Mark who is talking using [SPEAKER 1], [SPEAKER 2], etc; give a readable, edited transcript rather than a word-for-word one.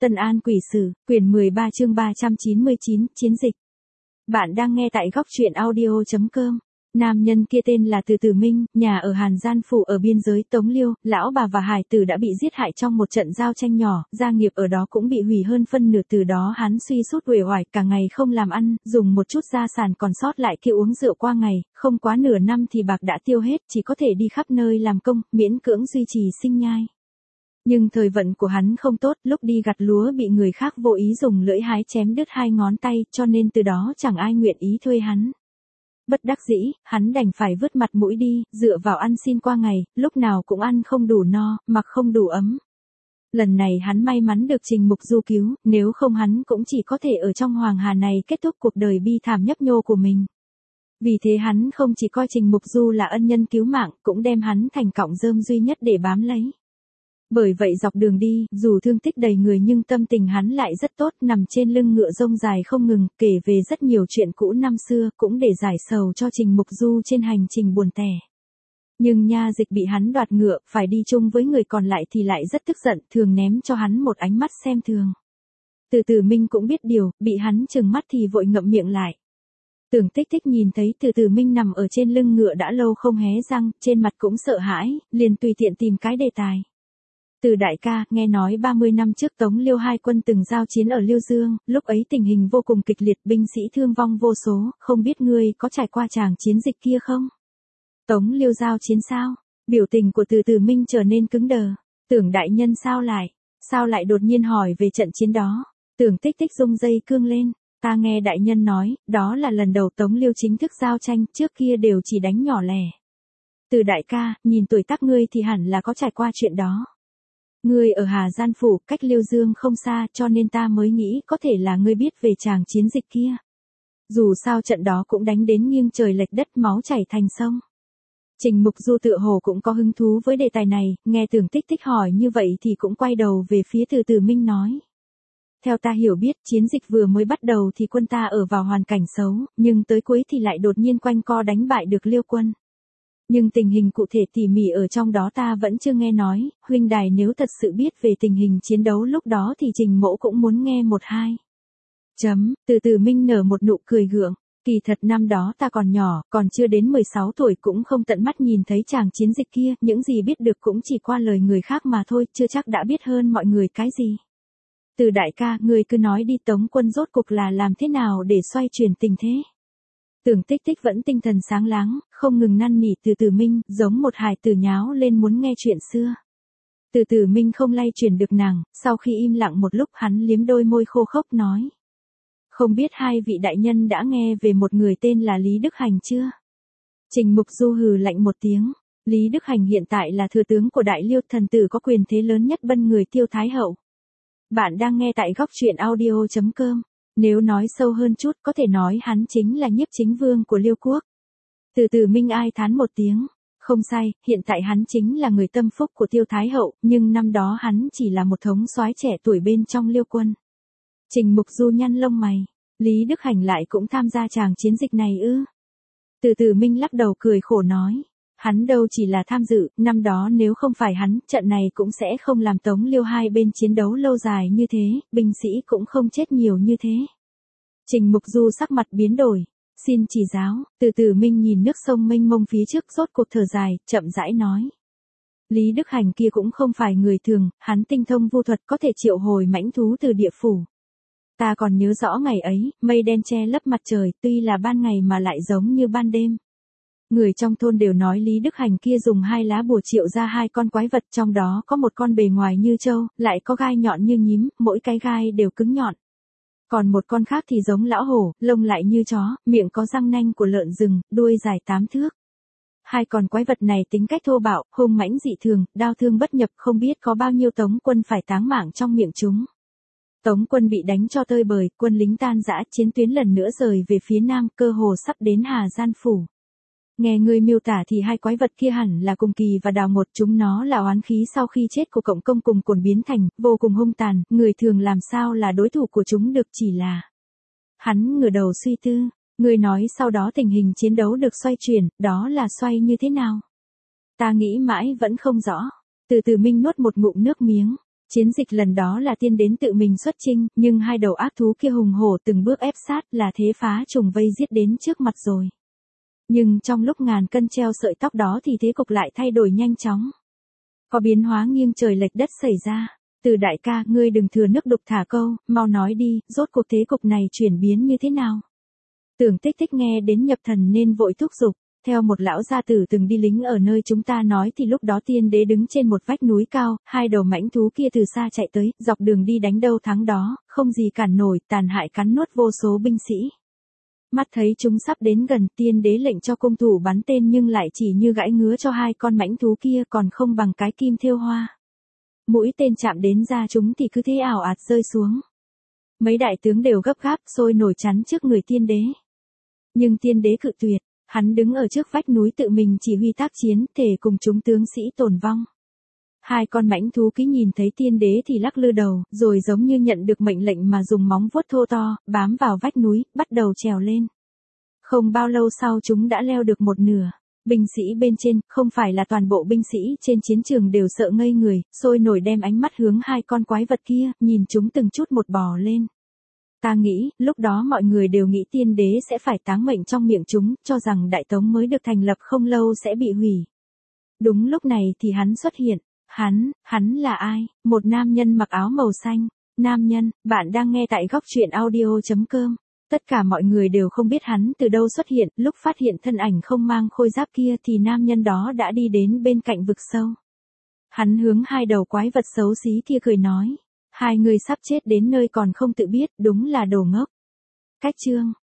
[SPEAKER 1] Tân An Quỷ Sử, quyển 13 chương 399, Chiến dịch. Bạn đang nghe tại góc truyện audio.com. Nam nhân kia tên là Từ Tử Minh, nhà ở Hàn Gian Phủ ở biên giới Tống Liêu, lão bà và hải tử đã bị giết hại trong một trận giao tranh nhỏ, gia nghiệp ở đó cũng bị hủy hơn phân nửa, từ đó hắn suy sút uể oải, cả ngày không làm ăn, dùng một chút gia sản còn sót lại kia uống rượu qua ngày, không quá nửa năm thì bạc đã tiêu hết, chỉ có thể đi khắp nơi làm công, miễn cưỡng duy trì sinh nhai. Nhưng thời vận của hắn không tốt, lúc đi gặt lúa bị người khác vô ý dùng lưỡi hái chém đứt 2 ngón tay, cho nên từ đó chẳng ai nguyện ý thuê hắn. Bất đắc dĩ, hắn đành phải vứt mặt mũi đi, dựa vào ăn xin qua ngày, lúc nào cũng ăn không đủ no, mặc không đủ ấm. Lần này hắn may mắn được Trình Mục Du cứu, nếu không hắn cũng chỉ có thể ở trong Hoàng Hà này kết thúc cuộc đời bi thảm nhấp nhô của mình. Vì thế hắn không chỉ coi Trình Mục Du là ân nhân cứu mạng, cũng đem hắn thành cọng rơm duy nhất để bám lấy. Bởi vậy dọc đường đi, dù thương tích đầy người nhưng tâm tình hắn lại rất tốt, nằm trên lưng ngựa rông dài không ngừng, kể về rất nhiều chuyện cũ năm xưa, cũng để giải sầu cho Trình Mục Du trên hành trình buồn tẻ. Nhưng Nha Dịch bị hắn đoạt ngựa, phải đi chung với người còn lại thì lại rất tức giận, thường ném cho hắn một ánh mắt xem thường. Từ Tử Minh cũng biết điều, bị hắn trừng mắt thì vội ngậm miệng lại. Tưởng Tích Tích nhìn thấy Từ Tử Minh nằm ở trên lưng ngựa đã lâu không hé răng, trên mặt cũng sợ hãi, liền tùy tiện tìm cái đề tài. Từ đại ca, nghe nói 30 năm trước Tống Liêu hai quân từng giao chiến ở Liêu Dương, lúc ấy tình hình vô cùng kịch liệt, binh sĩ thương vong vô số, không biết ngươi có trải qua tràng chiến dịch kia không? Tống Liêu giao chiến sao? Biểu tình của Từ Tử Minh trở nên cứng đờ. Tưởng đại nhân sao lại đột nhiên hỏi về trận chiến đó? Tưởng Tích Tích rung dây cương lên. Ta nghe đại nhân nói, đó là lần đầu Tống Liêu chính thức giao tranh, trước kia đều chỉ đánh nhỏ lẻ. Từ đại ca, nhìn tuổi tác ngươi thì hẳn là có trải qua chuyện đó. Ngươi ở Hà Gian Phủ, cách Liêu Dương không xa, cho nên ta mới nghĩ có thể là ngươi biết về tràng chiến dịch kia. Dù sao trận đó cũng đánh đến nghiêng trời lệch đất, máu chảy thành sông. Trình Mục Du tựa hồ cũng có hứng thú với đề tài này, nghe Tưởng Tích Tích hỏi như vậy thì cũng quay đầu về phía Từ Tử Minh nói. Theo ta hiểu biết, chiến dịch vừa mới bắt đầu thì quân ta ở vào hoàn cảnh xấu, nhưng tới cuối thì lại đột nhiên quanh co đánh bại được Liêu quân. Nhưng tình hình cụ thể tỉ mỉ ở trong đó ta vẫn chưa nghe nói, huynh đài nếu thật sự biết về tình hình chiến đấu lúc đó thì Trình mỗ cũng muốn nghe một hai. Từ Tử Minh nở một nụ cười gượng, kỳ thật năm đó ta còn nhỏ, còn chưa đến 16 tuổi, cũng không tận mắt nhìn thấy tràng chiến dịch kia, những gì biết được cũng chỉ qua lời người khác mà thôi, chưa chắc đã biết hơn mọi người cái gì. Từ đại ca, người cứ nói đi, Tống quân rốt cục là làm thế nào để xoay chuyển tình thế? Tưởng Tích Tích vẫn tinh thần sáng láng, không ngừng năn nỉ Từ Tử Minh, giống một hài tử nháo lên muốn nghe chuyện xưa. Từ Tử Minh không lay chuyển được nàng, sau khi im lặng một lúc hắn liếm đôi môi khô khốc nói. Không biết hai vị đại nhân đã nghe về một người tên là Lý Đức Hành chưa? Trình Mục Du hừ lạnh một tiếng. Lý Đức Hành hiện tại là thừa tướng của Đại Liêu, thần tử có quyền thế lớn nhất bên người Tiêu Thái Hậu. Bạn đang nghe tại góc truyện audio.com. Nếu nói sâu hơn chút có thể nói hắn chính là nhiếp chính vương của Liêu quốc. Từ Tử Minh ai thán một tiếng. Không sai, hiện tại hắn chính là người tâm phúc của Tiêu Thái Hậu, nhưng năm đó hắn chỉ là một thống soái trẻ tuổi bên trong Liêu quân. Trình Mục Du nhăn lông mày. Lý Đức Hành lại cũng tham gia tràng chiến dịch này ư? Từ Tử Minh lắc đầu cười khổ nói. Hắn đâu chỉ là tham dự, năm đó nếu không phải hắn, trận này cũng sẽ không làm Tống Liêu hai bên chiến đấu lâu dài như thế, binh sĩ cũng không chết nhiều như thế. Trình Mục Du sắc mặt biến đổi. Xin chỉ giáo. Từ Tử Minh nhìn nước sông mênh mông phía trước, rốt cuộc thở dài, chậm rãi nói. Lý Đức Hành kia cũng không phải người thường, hắn tinh thông vu thuật, có thể triệu hồi mãnh thú từ địa phủ. Ta còn nhớ rõ ngày ấy, mây đen che lấp mặt trời, tuy là ban ngày mà lại giống như ban đêm. Người trong thôn đều nói Lý Đức Hành kia dùng 2 lá bùa triệu ra 2 con quái vật, trong đó có một con bề ngoài như trâu, lại có gai nhọn như nhím, mỗi cái gai đều cứng nhọn. Còn một con khác thì giống lão hổ, lông lại như chó, miệng có răng nanh của lợn rừng, đuôi dài 8 thước. 2 con quái vật này tính cách thô bạo, hung mãnh dị thường, đao thương bất nhập, không biết có bao nhiêu Tống quân phải táng mạng trong miệng chúng. Tống quân bị đánh cho tơi bời, quân lính tan rã, chiến tuyến lần nữa rời về phía nam, cơ hồ sắp đến Hà Gian Phủ. Nghe người miêu tả thì 2 quái vật kia hẳn là Cùng Kỳ và Đào Ngột, chúng nó là oán khí sau khi chết của Cộng Công cùng Cổn biến thành, vô cùng hung tàn, người thường làm sao là đối thủ của chúng được, chỉ là. Hắn ngửa đầu suy tư, người nói sau đó tình hình chiến đấu được xoay chuyển, đó là xoay như thế nào? Ta nghĩ mãi vẫn không rõ. Từ Tử Minh nuốt một ngụm nước miếng. Chiến dịch lần đó là tiên đến tự mình xuất chinh, nhưng hai đầu ác thú kia hùng hổ từng bước ép sát là thế phá trùng vây giết đến trước mặt rồi. Nhưng trong lúc ngàn cân treo sợi tóc đó thì thế cục lại thay đổi nhanh chóng. Có biến hóa nghiêng trời lệch đất xảy ra. Từ đại ca, ngươi đừng thừa nước đục thả câu, mau nói đi, rốt cuộc thế cục này chuyển biến như thế nào? Tưởng Tích Tích nghe đến nhập thần nên vội thúc giục. Theo một lão gia tử từng đi lính ở nơi chúng ta nói thì lúc đó tiên đế đứng trên một vách núi cao, hai đầu mãnh thú kia từ xa chạy tới, dọc đường đi đánh đâu thắng đó, không gì cản nổi, tàn hại cắn nuốt vô số binh sĩ. Mắt thấy chúng sắp đến gần, tiên đế lệnh cho cung thủ bắn tên nhưng lại chỉ như gãi ngứa cho hai con mãnh thú kia còn không bằng cái kim thêu hoa. Mũi tên chạm đến da chúng thì cứ thế ảo ạt rơi xuống. Mấy đại tướng đều gấp gáp sôi nổi chắn trước người tiên đế. Nhưng tiên đế cự tuyệt. Hắn đứng ở trước vách núi tự mình chỉ huy tác chiến, thể cùng chúng tướng sĩ tổn vong. Hai con mãnh thú ký nhìn thấy tiên đế thì lắc lư đầu, rồi giống như nhận được mệnh lệnh mà dùng móng vuốt thô to, bám vào vách núi, bắt đầu trèo lên. Không bao lâu sau chúng đã leo được một nửa. Binh sĩ bên trên, không phải là toàn bộ binh sĩ trên chiến trường đều sợ ngây người, sôi nổi đem ánh mắt hướng hai con quái vật kia, nhìn chúng từng chút một bò lên. Ta nghĩ, lúc đó mọi người đều nghĩ tiên đế sẽ phải táng mệnh trong miệng chúng, cho rằng Đại Tống mới được thành lập không lâu sẽ bị hủy. Đúng lúc này thì hắn xuất hiện. Hắn là ai? Một nam nhân mặc áo màu xanh. Nam nhân, bạn đang nghe tại góc truyện audio.com. Tất cả mọi người đều không biết hắn từ đâu xuất hiện, lúc phát hiện thân ảnh không mang khôi giáp kia thì nam nhân đó đã đi đến bên cạnh vực sâu. Hắn hướng hai đầu quái vật xấu xí kia cười nói. Hai người sắp chết đến nơi còn không tự biết, đúng là đồ ngốc. Cách chương.